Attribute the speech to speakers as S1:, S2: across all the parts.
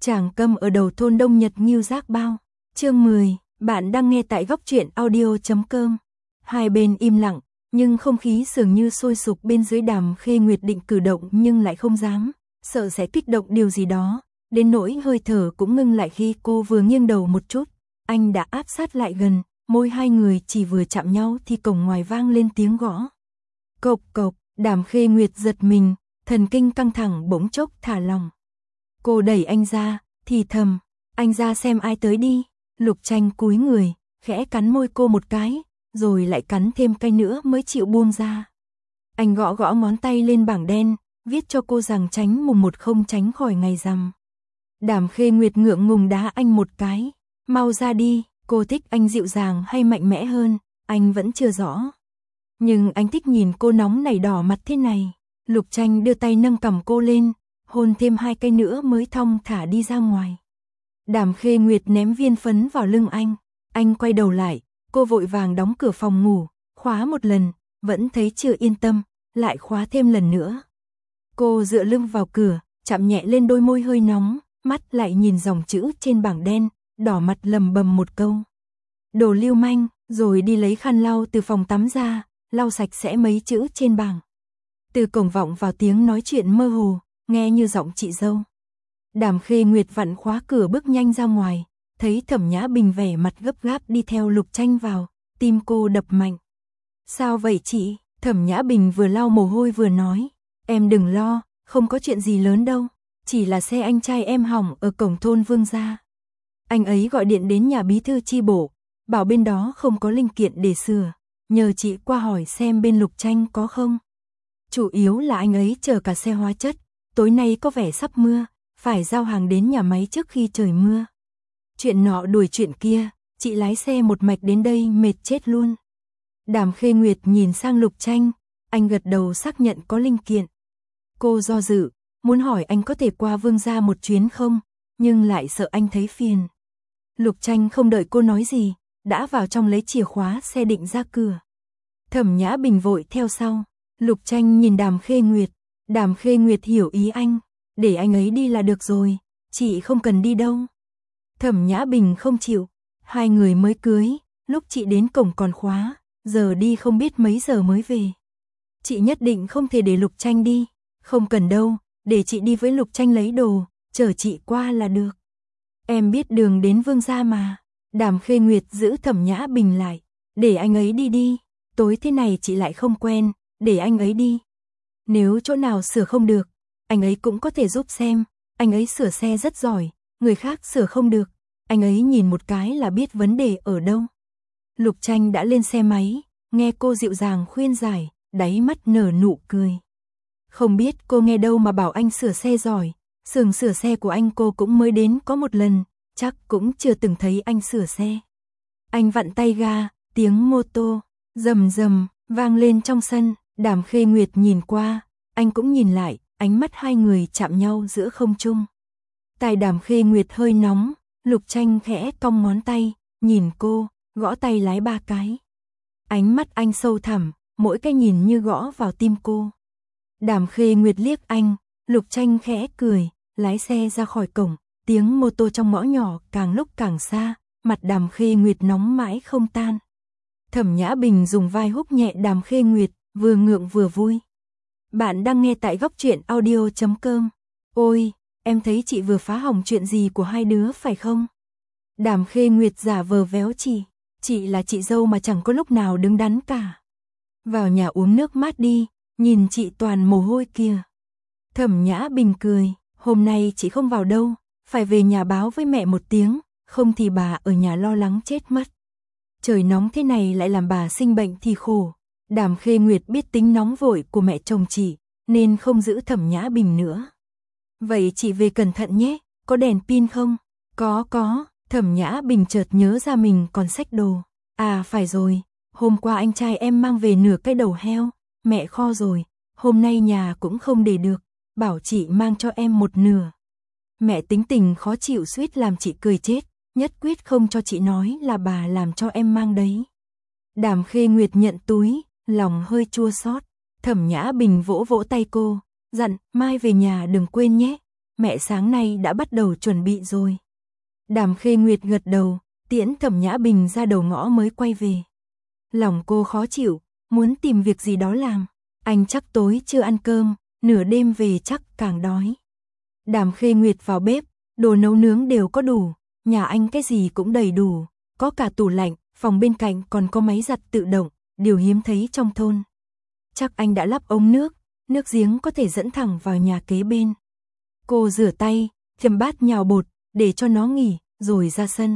S1: Tràng Câm ở đầu thôn Đông Nhật Ngưu Giác Bao. Chương 10, bạn đang nghe tại góc truyện audio.com. Hai bên im lặng, nhưng không khí dường như sôi sục bên dưới. Đàm Khê Nguyệt định cử động nhưng lại không dám, sợ sẽ kích động điều gì đó, đến nỗi hơi thở cũng ngưng lại khi cô vừa nghiêng đầu một chút. Anh đã áp sát lại gần, môi hai người chỉ vừa chạm nhau thì cổng ngoài vang lên tiếng gõ. Cộc cộc, Đàm Khê Nguyệt giật mình, thần kinh căng thẳng bỗng chốc thả lỏng. Cô đẩy anh ra, thì thầm, anh ra xem ai tới đi. Lục Tranh cúi người, khẽ cắn môi cô một cái, rồi lại cắn thêm cái nữa mới chịu buông ra. Anh gõ gõ ngón tay lên bảng đen, viết cho cô rằng tránh mùng 1 không tránh khỏi ngày rằm. Đàm Khê Nguyệt ngượng ngùng đá anh một cái, mau ra đi. Cô thích anh dịu dàng hay mạnh mẽ hơn, anh vẫn chưa rõ. Nhưng anh thích nhìn cô nóng nảy đỏ mặt thế này. Lục Tranh đưa tay nâng cằm cô lên, hôn thêm 2 cái nữa mới thong thả đi ra ngoài. Đàm Khê Nguyệt ném viên phấn vào lưng anh quay đầu lại, cô vội vàng đóng cửa phòng ngủ, khóa một lần, vẫn thấy chưa yên tâm, lại khóa thêm lần nữa. Cô dựa lưng vào cửa, chạm nhẹ lên đôi môi hơi nóng, mắt lại nhìn dòng chữ trên bảng đen, đỏ mặt lầm bầm một câu. Đồ lưu manh, rồi đi lấy khăn lau từ phòng tắm ra, lau sạch sẽ mấy chữ trên bảng. Từ cổng vọng vào tiếng nói chuyện mơ hồ, nghe như giọng chị dâu. Đàm Khê Nguyệt vặn khóa cửa bước nhanh ra ngoài, thấy Thẩm Nhã Bình vẻ mặt gấp gáp đi theo Lục Tranh vào, tim cô đập mạnh. Sao vậy chị? Thẩm Nhã Bình vừa lau mồ hôi vừa nói, em đừng lo, không có chuyện gì lớn đâu, chỉ là xe anh trai em hỏng ở cổng thôn Vương gia. Anh ấy gọi điện đến nhà bí thư chi bộ, bảo bên đó không có linh kiện để sửa, nhờ chị qua hỏi xem bên Lục Tranh có không. Chủ yếu là anh ấy chờ cả xe hóa chất, tối nay có vẻ sắp mưa, phải giao hàng đến nhà máy trước khi trời mưa. Chuyện nọ đuổi chuyện kia, chị lái xe một mạch đến đây mệt chết luôn. Đàm Khê Nguyệt nhìn sang Lục Tranh, anh gật đầu xác nhận có linh kiện. Cô do dự, muốn hỏi anh có thể qua Vương gia một chuyến không, nhưng lại sợ anh thấy phiền. Lục Tranh không đợi cô nói gì, đã vào trong lấy chìa khóa xe định ra cửa. Thẩm Nhã Bình vội theo sau. Lục Tranh nhìn Đàm Khê Nguyệt hiểu ý anh, để anh ấy đi là được rồi, chị không cần đi đâu. Thẩm Nhã Bình không chịu, 2 người mới cưới, lúc chị đến cổng còn khóa, giờ đi không biết mấy giờ mới về. Chị nhất định không thể để Lục Tranh đi, không cần đâu, để chị đi với Lục Tranh lấy đồ, chở chị qua là được. Em biết đường đến Vương gia mà. Đàm Khê Nguyệt giữ Thẩm Nhã Bình lại, để anh ấy đi đi, tối thế này chị lại không quen, để anh ấy đi. Nếu chỗ nào sửa không được, anh ấy cũng có thể giúp xem, anh ấy sửa xe rất giỏi, người khác sửa không được, anh ấy nhìn một cái là biết vấn đề ở đâu. Lục Tranh đã lên xe máy, nghe cô dịu dàng khuyên giải, đáy mắt nở nụ cười. Không biết cô nghe đâu mà bảo anh sửa xe giỏi, xưởng sửa xe của anh cô cũng mới đến có một lần, chắc cũng chưa từng thấy anh sửa xe. Anh vặn tay ga, tiếng mô tô rầm rầm vang lên trong sân. Đàm Khê Nguyệt nhìn qua, anh cũng nhìn lại, ánh mắt hai người chạm nhau giữa không trung. Tai Đàm Khê Nguyệt hơi nóng, Lục Tranh khẽ cong ngón tay, nhìn cô, gõ tay lái 3 cái. Ánh mắt anh sâu thẳm, mỗi cái nhìn như gõ vào tim cô. Đàm Khê Nguyệt liếc anh, Lục Tranh khẽ cười, lái xe ra khỏi cổng, tiếng mô tô trong ngõ nhỏ càng lúc càng xa, mặt Đàm Khê Nguyệt nóng mãi không tan. Thẩm Nhã Bình dùng vai húc nhẹ Đàm Khê Nguyệt, vừa ngượng vừa vui. Bạn đang nghe tại góc truyện audio.com. Ôi, em thấy chị vừa phá hỏng chuyện gì của hai đứa phải không? Đàm Khê Nguyệt giả vờ véo chị là chị dâu mà chẳng có lúc nào đứng đắn cả. Vào nhà uống nước mát đi, nhìn chị toàn mồ hôi kìa. Thẩm Nhã Bình cười, hôm nay chị không vào đâu, phải về nhà báo với mẹ một tiếng, không thì bà ở nhà lo lắng chết mất. Trời nóng thế này lại làm bà sinh bệnh thì khổ. Đàm Khê Nguyệt biết tính nóng vội của mẹ chồng chị, nên không giữ Thẩm Nhã Bình nữa. Vậy chị về cẩn thận nhé, có đèn pin không? Có. Thẩm Nhã Bình chợt nhớ ra mình còn xách đồ. À phải rồi, hôm qua anh trai em mang về nửa cái đầu heo, mẹ kho rồi, hôm nay nhà cũng không để được, bảo chị mang cho em một nửa. Mẹ tính tình khó chịu suýt làm chị cười chết, nhất quyết không cho chị nói là bà làm cho em mang đấy. Đàm Khê Nguyệt nhận túi, lòng hơi chua xót. Thẩm Nhã Bình vỗ vỗ tay cô, dặn, mai về nhà đừng quên nhé. mẹ sáng nay đã bắt đầu chuẩn bị rồi. Đàm Khê Nguyệt gật đầu, tiễn Thẩm Nhã Bình ra đầu ngõ mới quay về. Lòng cô khó chịu, muốn tìm việc gì đó làm. Anh chắc tối chưa ăn cơm, nửa đêm về chắc càng đói. Đàm Khê Nguyệt vào bếp, đồ nấu nướng đều có đủ, nhà anh cái gì cũng đầy đủ, có cả tủ lạnh, phòng bên cạnh còn có máy giặt tự động, điều hiếm thấy trong thôn. Chắc anh đã lắp ống nước giếng có thể dẫn thẳng vào nhà kế bên. Cô rửa tay, châm bát nhào bột, để cho nó nghỉ, rồi ra sân.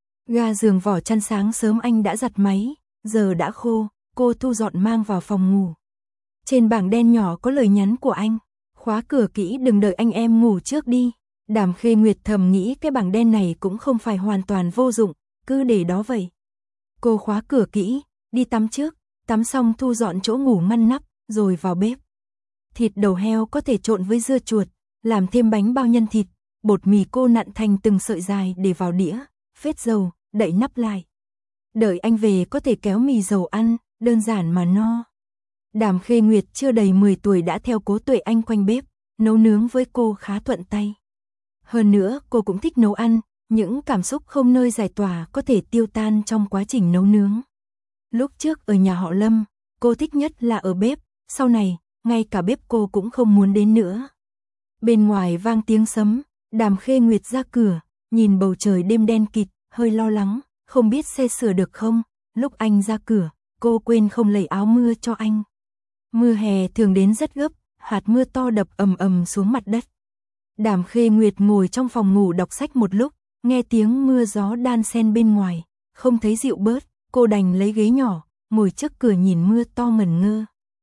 S1: Ga giường vỏ chăn sáng sớm anh đã giặt máy, giờ đã khô, cô thu dọn mang vào phòng ngủ. Trên bảng đen nhỏ có lời nhắn của anh, khóa cửa kỹ đừng đợi anh em ngủ trước đi. Đàm Khê Nguyệt thầm nghĩ cái bảng đen này cũng không phải hoàn toàn vô dụng, cứ để đó vậy. Cô khóa cửa kỹ, đi tắm trước, tắm xong thu dọn chỗ ngủ ngăn nắp, rồi vào bếp. Thịt đầu heo có thể trộn với dưa chuột, làm thêm bánh bao nhân thịt, bột mì cô nặn thành từng sợi dài để vào đĩa, phết dầu, đậy nắp lại. Đợi anh về có thể kéo mì dầu ăn, đơn giản mà no. Đàm Khê Nguyệt chưa đầy 10 tuổi đã theo Cố Tuệ Anh quanh bếp, nấu nướng với cô khá thuận tay. Hơn nữa cô cũng thích nấu ăn, những cảm xúc không nơi giải tỏa có thể tiêu tan trong quá trình nấu nướng. Lúc trước ở nhà họ Lâm, cô thích nhất là ở bếp, sau này, ngay cả bếp cô cũng không muốn đến nữa. Bên ngoài vang tiếng sấm, Đàm Khê Nguyệt ra cửa, nhìn bầu trời đêm đen kịt, hơi lo lắng, không biết xe sửa được không. Lúc anh ra cửa, cô quên không lấy áo mưa cho anh. Mưa hè thường đến rất gấp, hạt mưa to đập ầm ầm xuống mặt đất. Đàm Khê Nguyệt ngồi trong phòng ngủ đọc sách một lúc, nghe tiếng mưa gió đan xen bên ngoài, không thấy dịu bớt, cô đành lấy ghế nhỏ, ngồi trước cửa nhìn mưa to ngẩn ngơ.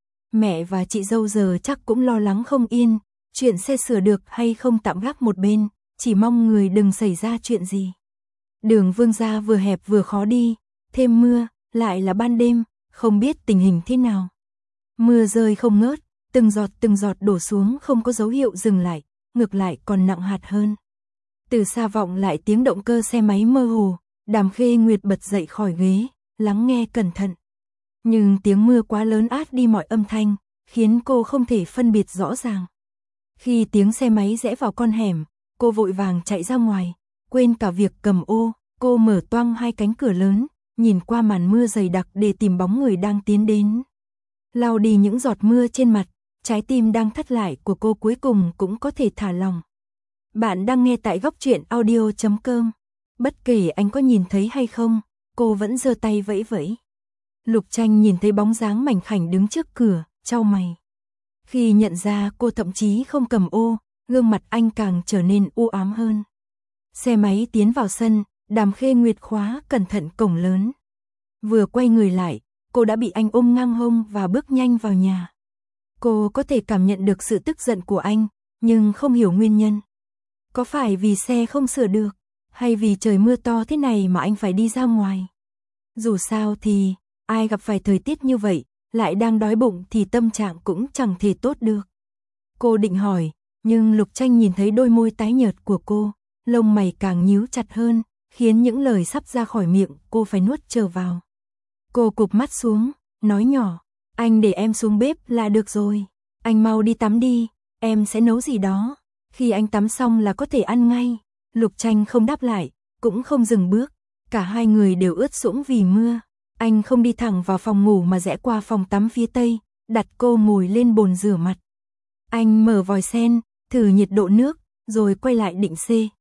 S1: Mẹ và chị dâu giờ chắc cũng lo lắng không yên, chuyện xe sửa được hay không tạm gác một bên, chỉ mong người đừng xảy ra chuyện gì. Đường Vương gia vừa hẹp vừa khó đi, thêm mưa, lại là ban đêm, không biết tình hình thế nào. Mưa rơi không ngớt, từng giọt đổ xuống không có dấu hiệu dừng lại, ngược lại còn nặng hạt hơn. Từ xa vọng lại tiếng động cơ xe máy mơ hồ, Đàm Khê Nguyệt bật dậy khỏi ghế, lắng nghe cẩn thận. Nhưng tiếng mưa quá lớn át đi mọi âm thanh, khiến cô không thể phân biệt rõ ràng. Khi tiếng xe máy rẽ vào con hẻm, cô vội vàng chạy ra ngoài, quên cả việc cầm ô, cô mở toang hai cánh cửa lớn, nhìn qua màn mưa dày đặc để tìm bóng người đang tiến đến. Lau đi những giọt mưa trên mặt, trái tim đang thắt lại của cô cuối cùng cũng có thể thả lòng. Bạn đang nghe tại Góc Truyện Audio.com. Bất kể anh có nhìn thấy hay không, cô vẫn giơ tay vẫy vẫy. Lục Tranh nhìn thấy bóng dáng mảnh khảnh đứng trước cửa, chau mày. Khi nhận ra cô thậm chí không cầm ô, gương mặt anh càng trở nên u ám hơn. Xe máy tiến vào sân, Đàm Khê Nguyệt khóa cẩn thận cổng lớn. Vừa quay người lại, cô đã bị anh ôm ngang hông và bước nhanh vào nhà. Cô có thể cảm nhận được sự tức giận của anh, nhưng không hiểu nguyên nhân. Có phải vì xe không sửa được, hay vì trời mưa to thế này mà anh phải đi ra ngoài? Dù sao thì, ai gặp phải thời tiết như vậy, lại đang đói bụng thì tâm trạng cũng chẳng thể tốt được. Cô định hỏi, nhưng Lục Tranh nhìn thấy đôi môi tái nhợt của cô, lông mày càng nhíu chặt hơn, khiến những lời sắp ra khỏi miệng cô phải nuốt trở vào. Cô cụp mắt xuống, nói nhỏ, anh để em xuống bếp là được rồi. Anh mau đi tắm đi, em sẽ nấu gì đó. Khi anh tắm xong là có thể ăn ngay. Lục Tranh không đáp lại, cũng không dừng bước. Cả hai người đều ướt sũng vì mưa. Anh không đi thẳng vào phòng ngủ mà rẽ qua phòng tắm phía tây, đặt cô ngồi lên bồn rửa mặt. Anh mở vòi sen, thử nhiệt độ nước, rồi quay lại định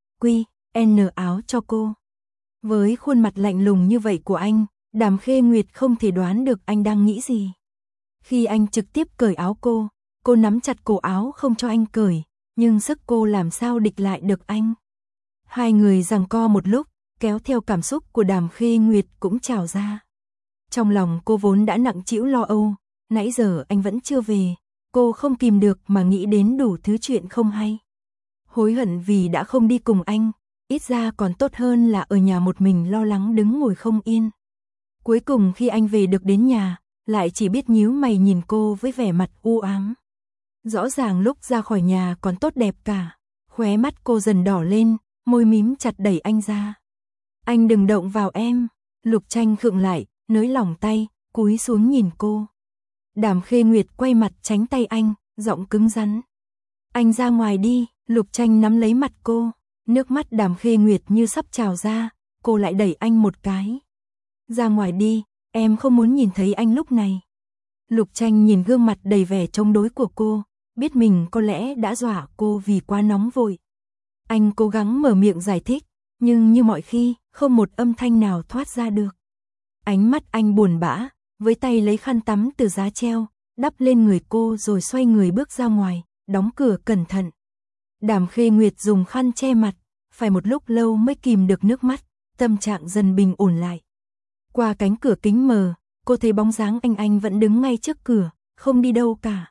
S1: N áo cho cô. Với khuôn mặt lạnh lùng như vậy của anh, Đàm Khê Nguyệt không thể đoán được anh đang nghĩ gì. Khi anh trực tiếp cởi áo cô nắm chặt cổ áo không cho anh cởi, nhưng sức cô làm sao địch lại được anh. Hai người giằng co một lúc, kéo theo cảm xúc của Đàm Khê Nguyệt cũng trào ra. Trong lòng cô vốn đã nặng trĩu lo âu, nãy giờ anh vẫn chưa về, cô không kìm được mà nghĩ đến đủ thứ chuyện không hay. Hối hận vì đã không đi cùng anh, ít ra còn tốt hơn là ở nhà một mình lo lắng đứng ngồi không yên. Cuối cùng khi anh về được đến nhà, lại chỉ biết nhíu mày nhìn cô với vẻ mặt u ám. Rõ ràng lúc ra khỏi nhà còn tốt đẹp cả, khóe mắt cô dần đỏ lên, môi mím chặt đẩy anh ra. Anh đừng động vào em. Lục Tranh khựng lại, nới lỏng tay, cúi xuống nhìn cô. Đàm Khê Nguyệt quay mặt tránh tay anh, giọng cứng rắn. Anh ra ngoài đi, Lục Tranh nắm lấy mặt cô, nước mắt Đàm Khê Nguyệt như sắp trào ra, cô lại đẩy anh một cái. Ra ngoài đi, em không muốn nhìn thấy anh lúc này. Lục Tranh nhìn gương mặt đầy vẻ chống đối của cô, biết mình có lẽ đã dọa cô vì quá nóng vội. Anh cố gắng mở miệng giải thích, nhưng như mọi khi, không một âm thanh nào thoát ra được. Ánh mắt anh buồn bã, với tay lấy khăn tắm từ giá treo, đắp lên người cô rồi xoay người bước ra ngoài, đóng cửa cẩn thận. Đàm Khê Nguyệt dùng khăn che mặt, phải một lúc lâu mới kìm được nước mắt, tâm trạng dần bình ổn lại. Qua cánh cửa kính mờ, cô thấy bóng dáng anh vẫn đứng ngay trước cửa, không đi đâu cả.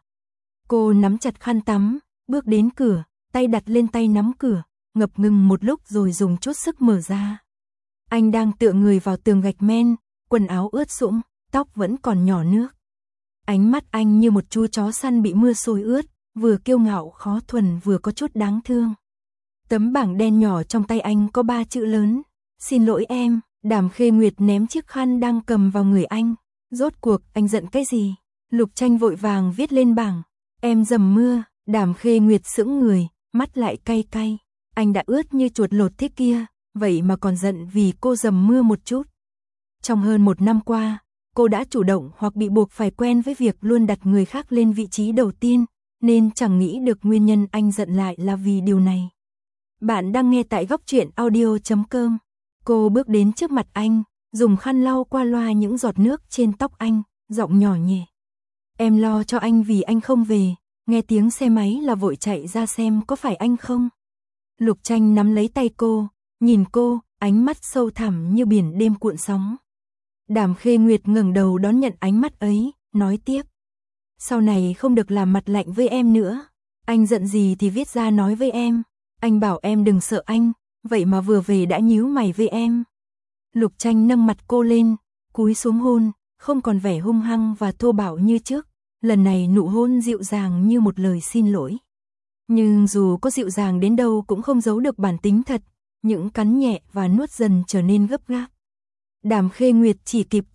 S1: Cô nắm chặt khăn tắm, bước đến cửa, tay đặt lên tay nắm cửa, ngập ngừng một lúc rồi dùng chút sức mở ra. Anh đang tựa người vào tường gạch men, quần áo ướt sũng, tóc vẫn còn nhỏ nước. Ánh mắt anh như một chú chó săn bị mưa xối ướt, vừa kiêu ngạo khó thuần vừa có chút đáng thương. Tấm bảng đen nhỏ trong tay anh có 3 chữ lớn, xin lỗi em. Đàm Khê Nguyệt ném chiếc khăn đang cầm vào người anh. Rốt cuộc anh giận cái gì? Lục Tranh vội vàng viết lên bảng, em dầm mưa. Đàm Khê Nguyệt sững người, mắt lại cay cay. Anh đã ướt như chuột lột thế kia, vậy mà còn giận vì cô dầm mưa một chút. Trong hơn 1 năm qua, cô đã chủ động hoặc bị buộc phải quen với việc luôn đặt người khác lên vị trí đầu tiên, nên chẳng nghĩ được nguyên nhân anh giận lại là vì điều này. Bạn đang nghe tại Góc Truyện Audio.com. Cô bước đến trước mặt anh, dùng khăn lau qua loa những giọt nước trên tóc anh, giọng nhỏ nhẹ. Em lo cho anh vì anh không về, nghe tiếng xe máy là vội chạy ra xem có phải anh không. Lục Tranh nắm lấy tay cô, nhìn cô, ánh mắt sâu thẳm như biển đêm cuộn sóng. Đàm Khê Nguyệt ngẩng đầu đón nhận ánh mắt ấy, nói tiếp. Sau này không được làm mặt lạnh với em nữa. Anh giận gì thì viết ra nói với em. Anh bảo em đừng sợ anh, vậy mà vừa về đã nhíu mày với em. Lục Tranh nâng mặt cô lên, cúi xuống hôn, không còn vẻ hung hăng và thô bạo như trước. Lần này nụ hôn dịu dàng như một lời xin lỗi. Nhưng dù có dịu dàng đến đâu cũng không giấu được bản tính thật, những cắn nhẹ và nuốt dần trở nên gấp gáp. Đàm Khê Nguyệt chỉ kịp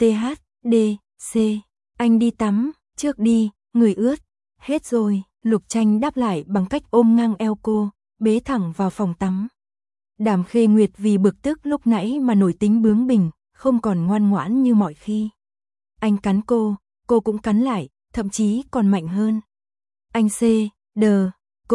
S1: THDC. Anh đi tắm, trước đi, người ướt. Hết rồi, Lục Tranh đáp lại bằng cách ôm ngang eo cô, bế thẳng vào phòng tắm. Đàm Khê Nguyệt vì bực tức lúc nãy mà nổi tính bướng bỉnh, không còn ngoan ngoãn như mọi khi. Anh cắn cô cũng cắn lại, thậm chí còn mạnh hơn. Anh đờ,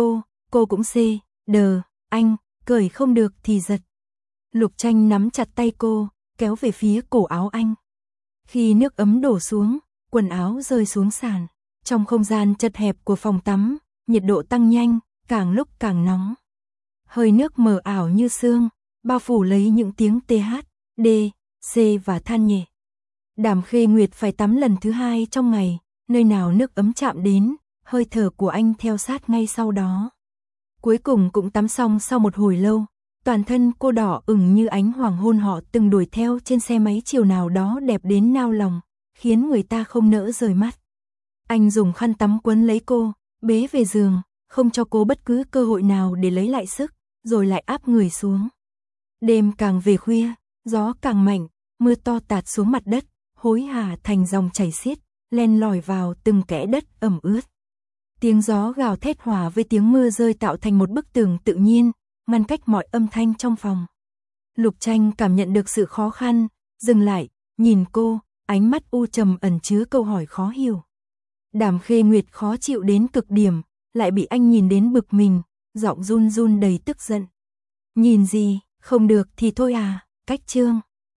S1: cô cũng đờ, anh, cởi không được thì giật. Lục Tranh nắm chặt tay cô, kéo về phía cổ áo anh. Khi nước ấm đổ xuống, quần áo rơi xuống sàn. Trong không gian chật hẹp của phòng tắm, nhiệt độ tăng nhanh, càng lúc càng nóng. Hơi nước mờ ảo như sương, bao phủ lấy những tiếng THDC và than nhẹ. Đàm Khê Nguyệt phải tắm lần thứ 2 trong ngày, nơi nào nước ấm chạm đến, hơi thở của anh theo sát ngay sau đó. Cuối cùng cũng tắm xong sau một hồi lâu, toàn thân cô đỏ ửng như ánh hoàng hôn họ từng đuổi theo trên xe máy chiều nào đó đẹp đến nao lòng, khiến người ta không nỡ rời mắt. Anh dùng khăn tắm quấn lấy cô, bế về giường, không cho cô bất cứ cơ hội nào để lấy lại sức, rồi lại áp người xuống. Đêm càng về khuya, gió càng mạnh, mưa to tạt xuống mặt đất, hối hả thành dòng chảy xiết, len lỏi vào từng kẽ đất ẩm ướt. Tiếng gió gào thét hòa với tiếng mưa rơi tạo thành một bức tường tự nhiên, ngăn cách mọi âm thanh trong phòng. Lục Tranh cảm nhận được sự khó khăn, dừng lại, nhìn cô, ánh mắt u trầm ẩn chứa câu hỏi khó hiểu. Đàm Khê Nguyệt khó chịu đến cực điểm, lại bị anh nhìn đến bực mình, giọng run run đầy tức giận. Nhìn gì, không được thì thôi à, cách chương.